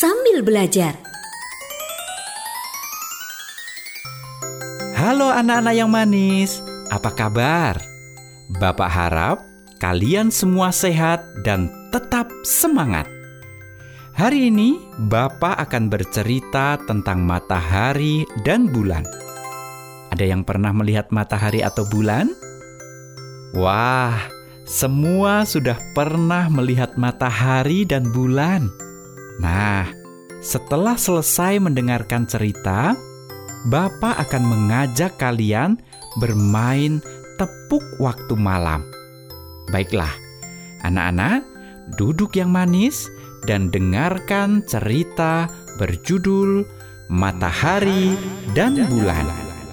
sambil belajar. Halo anak-anak yang manis, apa kabar? Bapak harap kalian semua sehat dan tetap semangat. Hari ini Bapak akan bercerita tentang matahari dan bulan. Ada yang pernah melihat matahari atau bulan? Wah, semua sudah pernah melihat matahari dan bulan. Nah, setelah selesai mendengarkan cerita, Bapak akan mengajak kalian bermain tepuk waktu malam. Baiklah, anak-anak, duduk yang manis dan dengarkan cerita berjudul Matahari dan Bulan.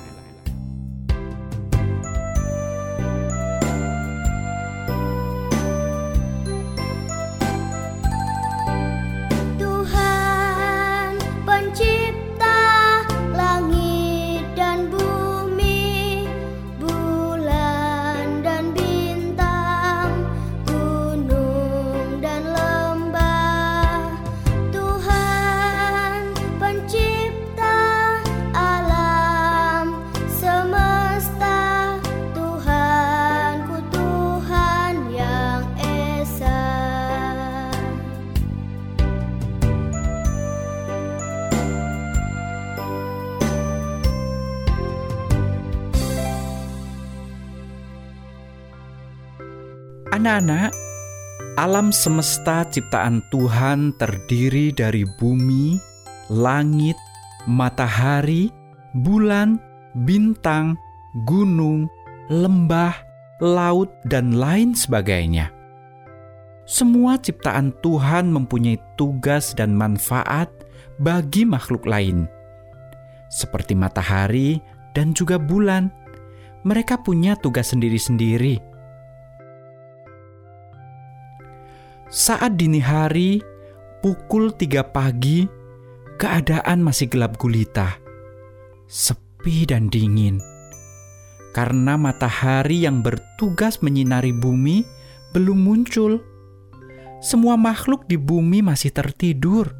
Anak-anak, alam semesta ciptaan Tuhan terdiri dari bumi, langit, matahari, bulan, bintang, gunung, lembah, laut, dan lain sebagainya. Semua ciptaan Tuhan mempunyai tugas dan manfaat bagi makhluk lain. Seperti matahari dan juga bulan, mereka punya tugas sendiri-sendiri. Saat dini hari, pukul 3 pagi, keadaan masih gelap gulita, sepi dan dingin. Karena matahari yang bertugas menyinari bumi belum muncul. Semua makhluk di bumi masih tertidur.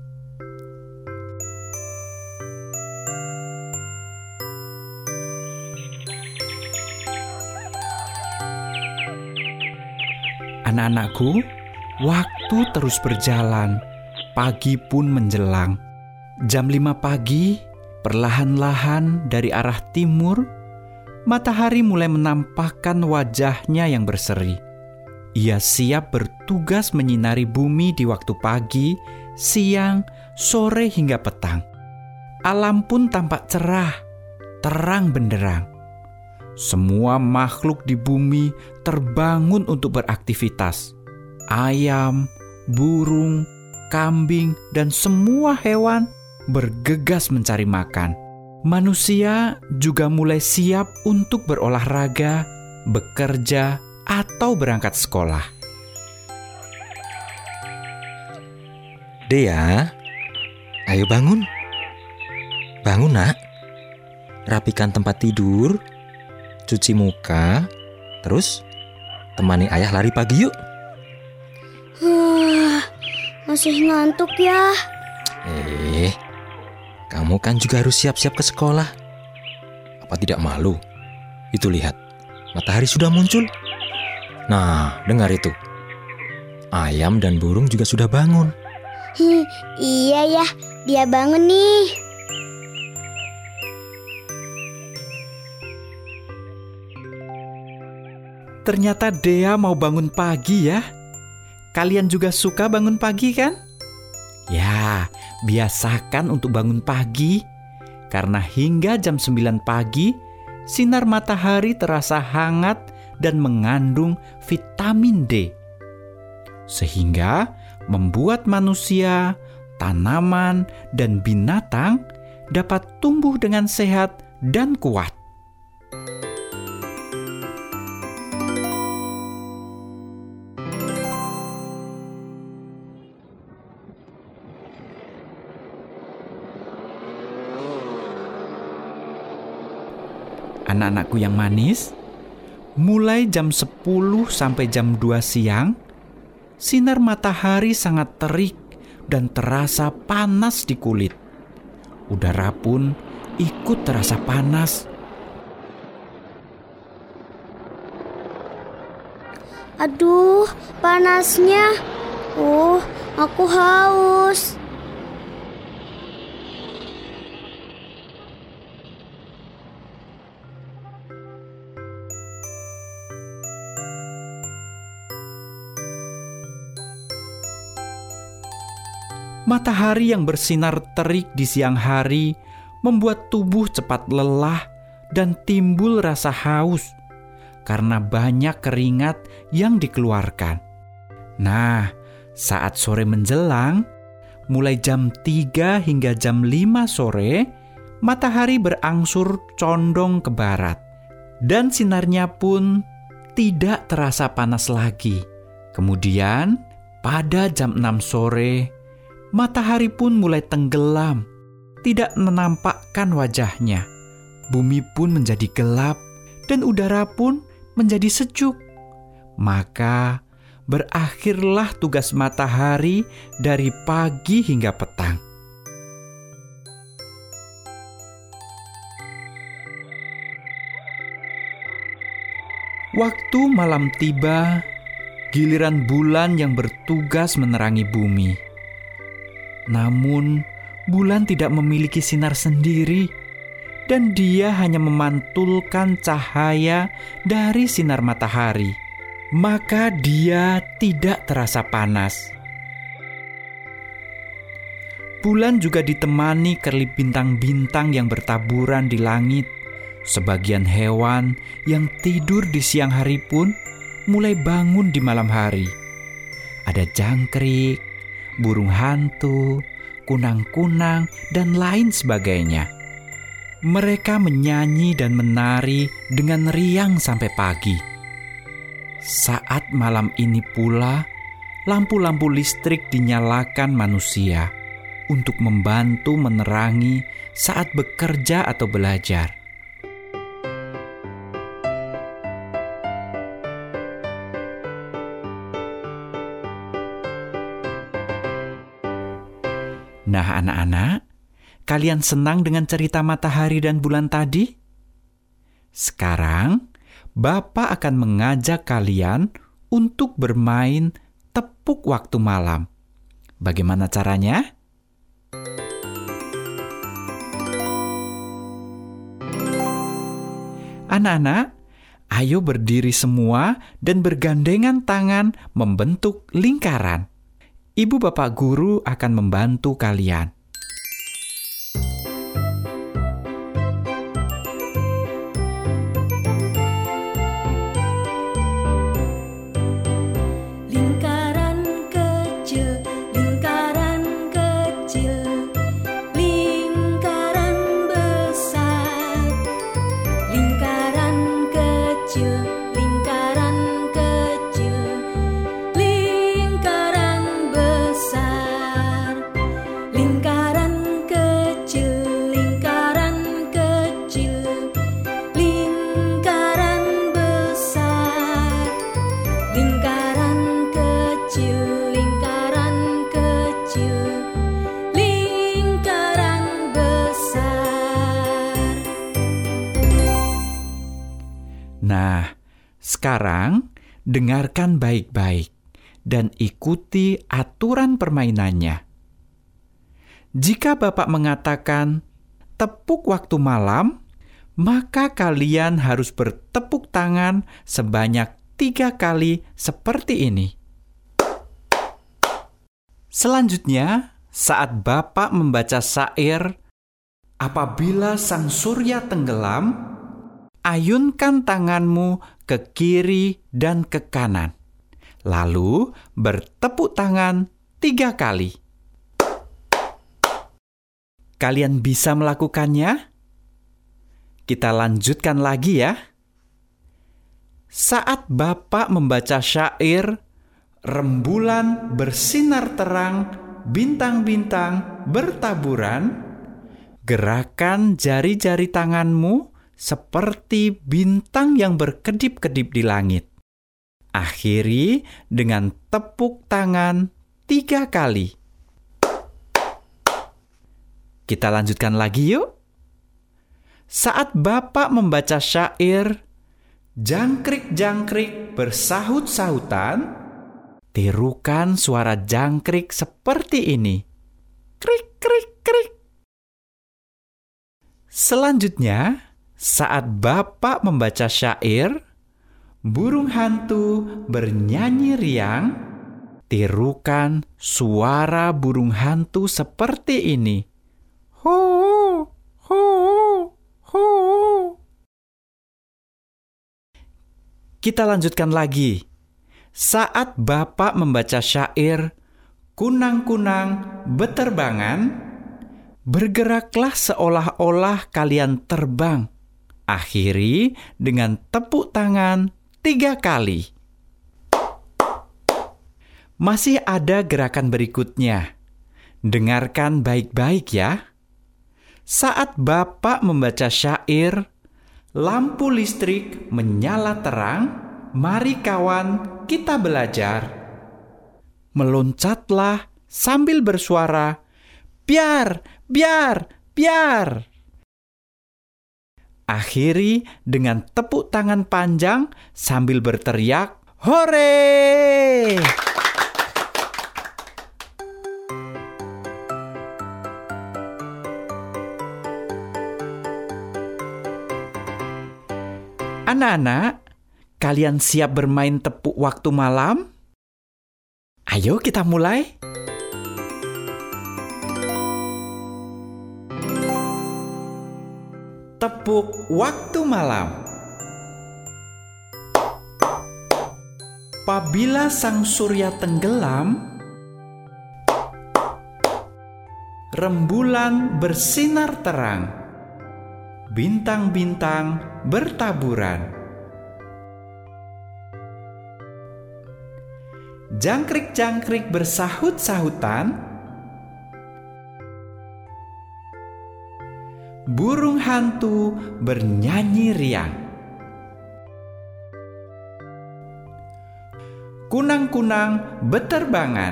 Anak-anakku, waktu terus berjalan, pagi pun menjelang. Jam 5 pagi, perlahan-lahan dari arah timur, matahari mulai menampakkan wajahnya yang berseri. Ia siap bertugas menyinari bumi di waktu pagi, siang, sore hingga petang. Alam pun tampak cerah, terang benderang. Semua makhluk di bumi terbangun untuk beraktivitas. Ayam, burung, kambing, dan semua hewan bergegas mencari makan. Manusia juga mulai siap untuk berolahraga, bekerja, atau berangkat sekolah. Dea, ayo bangun. Bangun, nak. Rapikan tempat tidur, cuci muka, terus temani ayah lari pagi yuk. Masih ngantuk ya. Kamu kan juga harus siap-siap ke sekolah. Apa tidak malu? Itu lihat, matahari sudah muncul. Nah, dengar itu. Ayam dan burung juga sudah bangun. Iya ya, dia bangun nih. Ternyata Dea mau bangun pagi ya. Kalian juga suka bangun pagi kan? Ya, biasakan untuk bangun pagi. Karena hingga jam 9 pagi, sinar matahari terasa hangat dan mengandung vitamin D. Sehingga membuat manusia, tanaman, dan binatang dapat tumbuh dengan sehat dan kuat. Anak-anakku yang manis, mulai jam 10 sampai jam 2 siang, sinar matahari sangat terik dan terasa panas di kulit. Udara pun ikut terasa panas. Aduh, panasnya. Aku haus. Matahari yang bersinar terik di siang hari membuat tubuh cepat lelah dan timbul rasa haus karena banyak keringat yang dikeluarkan. Nah, saat sore menjelang, mulai jam 3 hingga jam 5 sore, matahari berangsur condong ke barat dan sinarnya pun tidak terasa panas lagi. Kemudian, pada jam 6 sore, matahari pun mulai tenggelam, tidak menampakkan wajahnya. Bumi pun menjadi gelap dan udara pun menjadi sejuk. Maka berakhirlah tugas matahari dari pagi hingga petang. Waktu malam tiba, giliran bulan yang bertugas menerangi bumi. Namun, bulan tidak memiliki sinar sendiri, dan dia hanya memantulkan cahaya dari sinar matahari. Maka dia tidak terasa panas. Bulan juga ditemani kerlip bintang-bintang yang bertaburan di langit. Sebagian hewan yang tidur di siang hari pun mulai bangun di malam hari. Ada jangkrik, burung hantu, kunang-kunang, dan lain sebagainya. Mereka menyanyi dan menari dengan riang sampai pagi. Saat malam ini pula, lampu-lampu listrik dinyalakan manusia untuk membantu menerangi saat bekerja atau belajar. Nah, anak-anak, kalian senang dengan cerita matahari dan bulan tadi? Sekarang, Bapak akan mengajak kalian untuk bermain tepuk waktu malam. Bagaimana caranya? Anak-anak, ayo berdiri semua dan bergandengan tangan membentuk lingkaran. Ibu bapak guru akan membantu kalian. Nah, sekarang dengarkan baik-baik dan ikuti aturan permainannya. Jika Bapak mengatakan tepuk waktu malam, maka kalian harus bertepuk tangan sebanyak 3 kali seperti ini. Selanjutnya, saat Bapak membaca syair, apabila sang surya tenggelam, ayunkan tanganmu ke kiri dan ke kanan. Lalu bertepuk tangan 3 kali. Kalian bisa melakukannya? Kita lanjutkan lagi ya. Saat Bapak membaca syair, rembulan bersinar terang, bintang-bintang bertaburan, gerakan jari-jari tanganmu seperti bintang yang berkedip-kedip di langit. Akhiri dengan tepuk tangan 3 kali. Kita lanjutkan lagi yuk. Saat Bapak membaca syair, jangkrik-jangkrik bersahut-sahutan, tirukan suara jangkrik seperti ini. Krik, krik, krik. Selanjutnya, saat Bapak membaca syair, burung hantu bernyanyi riang, tirukan suara burung hantu seperti ini. Ho, ho, ho. Kita lanjutkan lagi. Saat Bapak membaca syair, kunang-kunang beterbangan, bergeraklah seolah-olah kalian terbang. Akhiri dengan tepuk tangan 3 kali. Masih ada gerakan berikutnya. Dengarkan baik-baik ya. Saat Bapak membaca syair, lampu listrik menyala terang, mari kawan kita belajar. Meloncatlah sambil bersuara, biar, biar, biar. Akhiri dengan tepuk tangan panjang sambil berteriak, hore! Anak-anak, kalian siap bermain tepuk waktu malam? Ayo kita mulai. Tepuk waktu malam. Apabila sang surya tenggelam, rembulan bersinar terang, bintang-bintang bertaburan. Jangkrik-jangkrik bersahut-sahutan, burung hantu bernyanyi riang. Kunang-kunang beterbangan.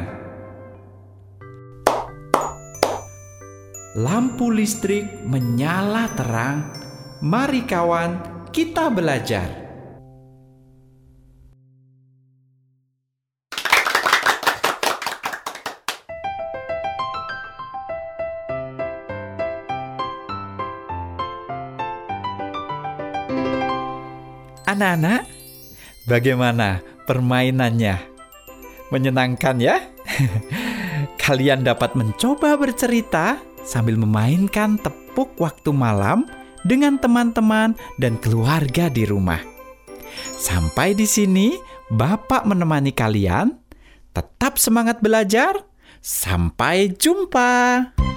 Lampu listrik menyala terang. Mari kawan, kita belajar. Anak-anak, bagaimana permainannya? Menyenangkan ya? Kalian dapat mencoba bercerita sambil memainkan tepuk waktu malam dengan teman-teman dan keluarga di rumah. Sampai di sini, Bapak menemani kalian. Tetap semangat belajar. Sampai jumpa.